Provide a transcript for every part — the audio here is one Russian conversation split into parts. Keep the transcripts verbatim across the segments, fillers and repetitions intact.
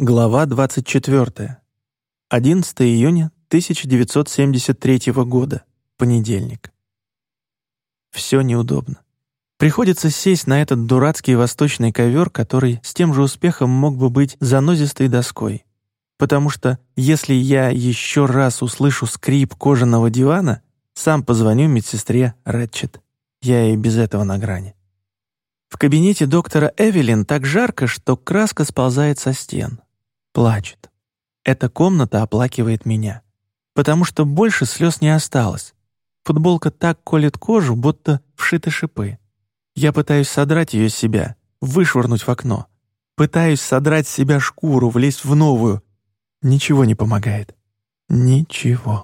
Глава двадцать четвёртая. одиннадцатого июня тысяча девятьсот семьдесят третьего года. Понедельник. Все неудобно. Приходится сесть на этот дурацкий восточный ковер, который с тем же успехом мог бы быть занозистой доской. Потому что если я еще раз услышу скрип кожаного дивана, сам позвоню медсестре Рэтчет. Я и без этого на грани. В кабинете доктора Эвелин так жарко, что краска сползает со стен. Плачет. Эта комната оплакивает меня. Потому что больше слез не осталось. Футболка так колет кожу, будто вшиты шипы. Я пытаюсь содрать ее с себя, вышвырнуть в окно. Пытаюсь содрать с себя шкуру, влезть в новую. Ничего не помогает. Ничего.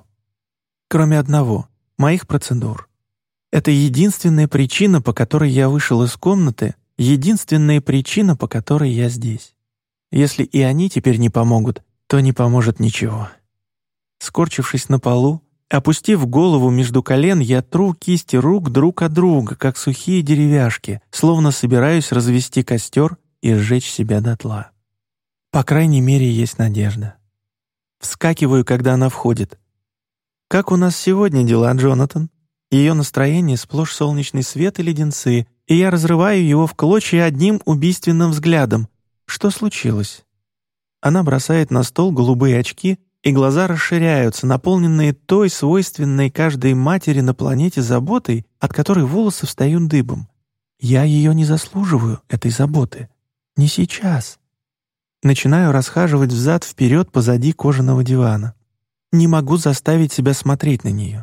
Кроме одного — моих процедур. Это единственная причина, по которой я вышел из комнаты, единственная причина, по которой я здесь. Если и они теперь не помогут, то не поможет ничего. Скорчившись на полу, опустив голову между колен, я тру кисти рук друг от друга, как сухие деревяшки, словно собираюсь развести костер и сжечь себя дотла. По крайней мере, есть надежда. Вскакиваю, когда она входит. «Как у нас сегодня дела, Джонатан?» Ее настроение сплошь солнечный свет и леденцы, и я разрываю его в клочья одним убийственным взглядом. Что случилось? Она бросает на стол голубые очки, и глаза расширяются, наполненные той свойственной каждой матери на планете заботой, от которой волосы встают дыбом. Я ее не заслуживаю, этой заботы. Не сейчас. Начинаю расхаживать взад-вперед позади кожаного дивана. Не могу заставить себя смотреть на нее.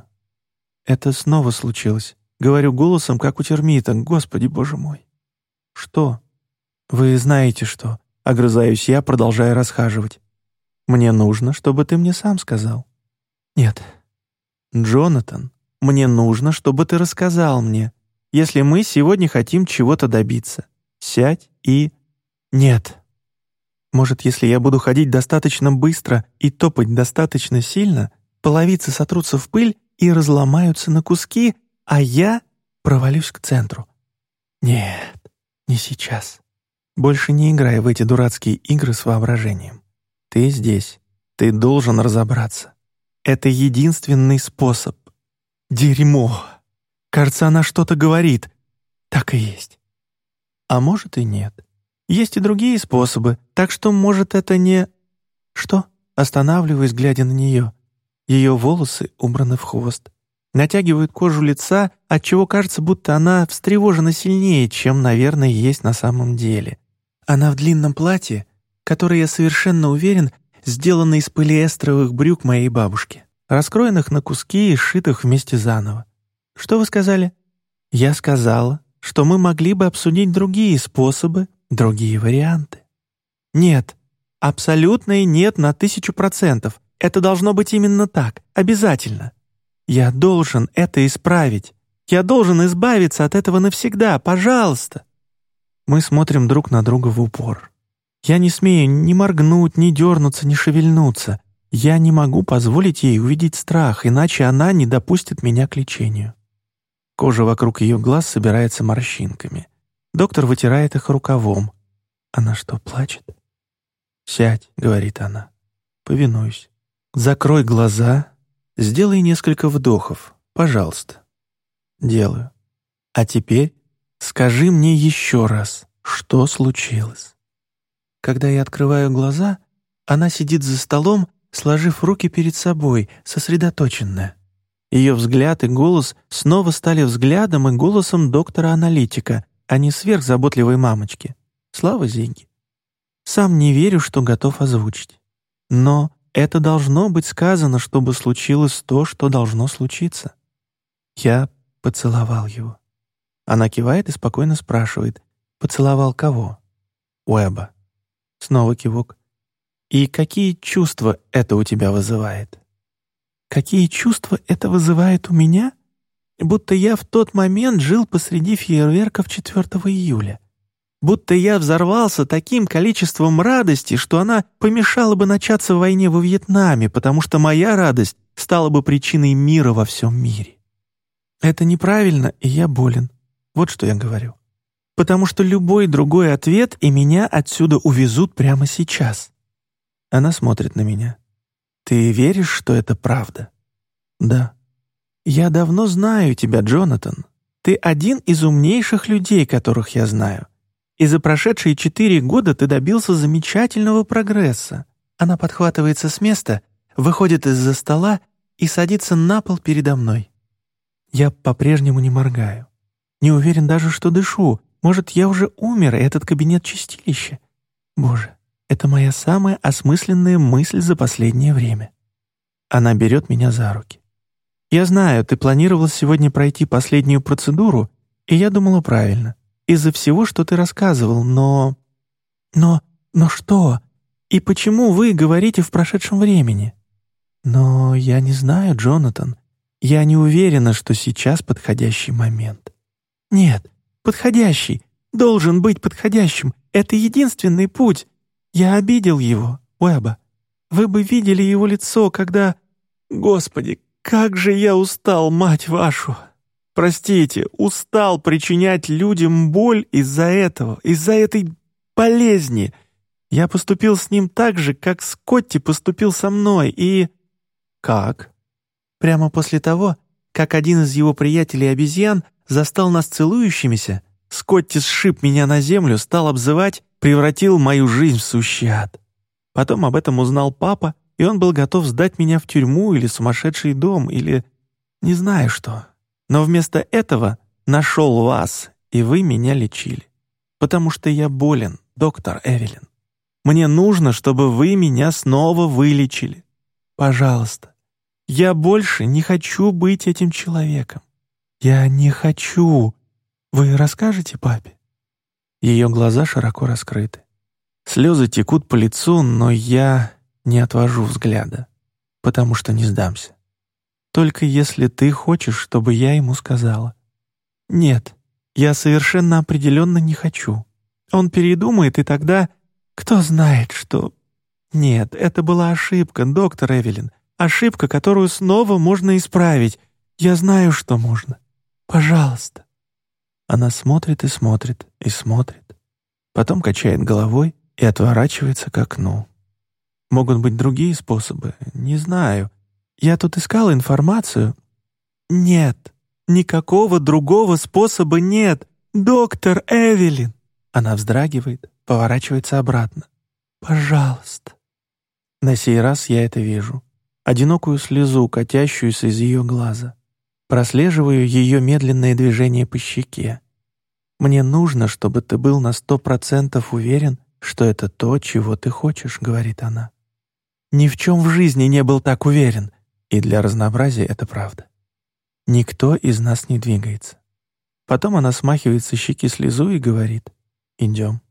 Это снова случилось. Говорю голосом, как у термита. Господи, боже мой. Что? Вы знаете что? Огрызаюсь я, продолжая расхаживать. Мне нужно, чтобы ты мне сам сказал. Нет. Джонатан, мне нужно, чтобы ты рассказал мне, если мы сегодня хотим чего-то добиться. Сядь и... Нет. Может, если я буду ходить достаточно быстро и топать достаточно сильно, половицы сотрутся в пыль и разломаются на куски, а я провалюсь к центру. Нет, не сейчас. Больше не играй в эти дурацкие игры с воображением. Ты здесь. Ты должен разобраться. Это единственный способ. Дерьмо. Кажется, она что-то говорит. Так и есть. А может и нет. Есть и другие способы, так что, может, это не... Что? Останавливаюсь, глядя на нее. Ее волосы убраны в хвост. Натягивают кожу лица, отчего кажется, будто она встревожена сильнее, чем, наверное, есть на самом деле. Она в длинном платье, которое, я совершенно уверен, сделано из полиэстеровых брюк моей бабушки, раскроенных на куски и сшитых вместе заново. Что вы сказали? Я сказала, что мы могли бы обсудить другие способы, другие варианты. Нет, абсолютно нет на тысячу процентов. Это должно быть именно так, обязательно. Я должен это исправить. Я должен избавиться от этого навсегда, пожалуйста. Мы смотрим друг на друга в упор. Я не смею ни моргнуть, ни дернуться, ни шевельнуться. Я не могу позволить ей увидеть страх, иначе она не допустит меня к лечению. Кожа вокруг ее глаз собирается морщинками. Доктор вытирает их рукавом. Она что, плачет? «Сядь», — говорит она. Повинуюсь. «Закрой глаза, сделай несколько вдохов, пожалуйста». Делаю. А теперь скажи мне еще раз, что случилось. Когда я открываю глаза, она сидит за столом, сложив руки перед собой, сосредоточенная. Ее взгляд и голос снова стали взглядом и голосом доктора-аналитика, а не сверхзаботливой мамочки. Слава Зиге. Сам не верю, что готов озвучить. Но это должно быть сказано, чтобы случилось то, что должно случиться. Я поцеловал его. Она кивает и спокойно спрашивает: «Поцеловал кого?» «Уэба». Снова кивок. «И какие чувства это у тебя вызывает?» «Какие чувства это вызывает у меня? Будто я в тот момент жил посреди фейерверков четвёртого июля. Будто я взорвался таким количеством радости, что она помешала бы начаться войне во Вьетнаме, потому что моя радость стала бы причиной мира во всем мире. Это неправильно, и я болен. Вот что я говорю. Потому что любой другой ответ и меня отсюда увезут прямо сейчас. Она смотрит на меня. «Ты веришь, что это правда?» «Да». «Я давно знаю тебя, Джонатан. Ты один из умнейших людей, которых я знаю. И за прошедшие четыре года ты добился замечательного прогресса». Она подхватывается с места, выходит из-за стола и садится на пол передо мной. Я по-прежнему не моргаю. Не уверен даже, что дышу. Может, я уже умер, и этот кабинет — чистилище? Боже, это моя самая осмысленная мысль за последнее время. Она берет меня за руки. «Я знаю, ты планировал сегодня пройти последнюю процедуру, и я думала правильно, из-за всего, что ты рассказывал, но... Но... Но что? И почему вы говорите в прошедшем времени?» «Но я не знаю, Джонатан. Я не уверена, что сейчас подходящий момент». «Нет, подходящий. Должен быть подходящим. Это единственный путь. Я обидел его, Уэба. Вы бы видели его лицо, когда... Господи, как же я устал, мать вашу! Простите, устал причинять людям боль из-за этого, из-за этой болезни. Я поступил с ним так же, как Скотти поступил со мной, и...» «Как?» «Прямо после того, как один из его приятелей-обезьян застал нас целующимися, Скотти сшиб меня на землю, стал обзывать, превратил мою жизнь в сущий ад. Потом об этом узнал папа, и он был готов сдать меня в тюрьму или сумасшедший дом, или... не знаю что. Но вместо этого нашел вас, и вы меня лечили. Потому что я болен, доктор Эвелин. Мне нужно, чтобы вы меня снова вылечили. Пожалуйста. Я больше не хочу быть этим человеком. Я не хочу. Вы расскажете папе?» Ее глаза широко раскрыты. Слезы текут по лицу, но я не отвожу взгляда, потому что не сдамся. «Только если ты хочешь, чтобы я ему сказала». «Нет, я совершенно определенно не хочу. Он передумает, и тогда... Кто знает, что...» «Нет, это была ошибка, доктор Эвелин. Ошибка, которую снова можно исправить. Я знаю, что можно. Пожалуйста». Она смотрит и смотрит, и смотрит. Потом качает головой и отворачивается к окну. Могут быть другие способы, не знаю. Я тут искала информацию. Нет, никакого другого способа нет, доктор Эвелин. Она вздрагивает, поворачивается обратно. «Пожалуйста». На сей раз я это вижу. Одинокую слезу, катящуюся из ее глаза. Прослеживаю ее медленное движение по щеке. «Мне нужно, чтобы ты был на сто процентов уверен, что это то, чего ты хочешь», — говорит она. «Ни в чем в жизни не был так уверен». И для разнообразия это правда. Никто из нас не двигается. Потом она смахивает со щеки слезу и говорит: «Идем».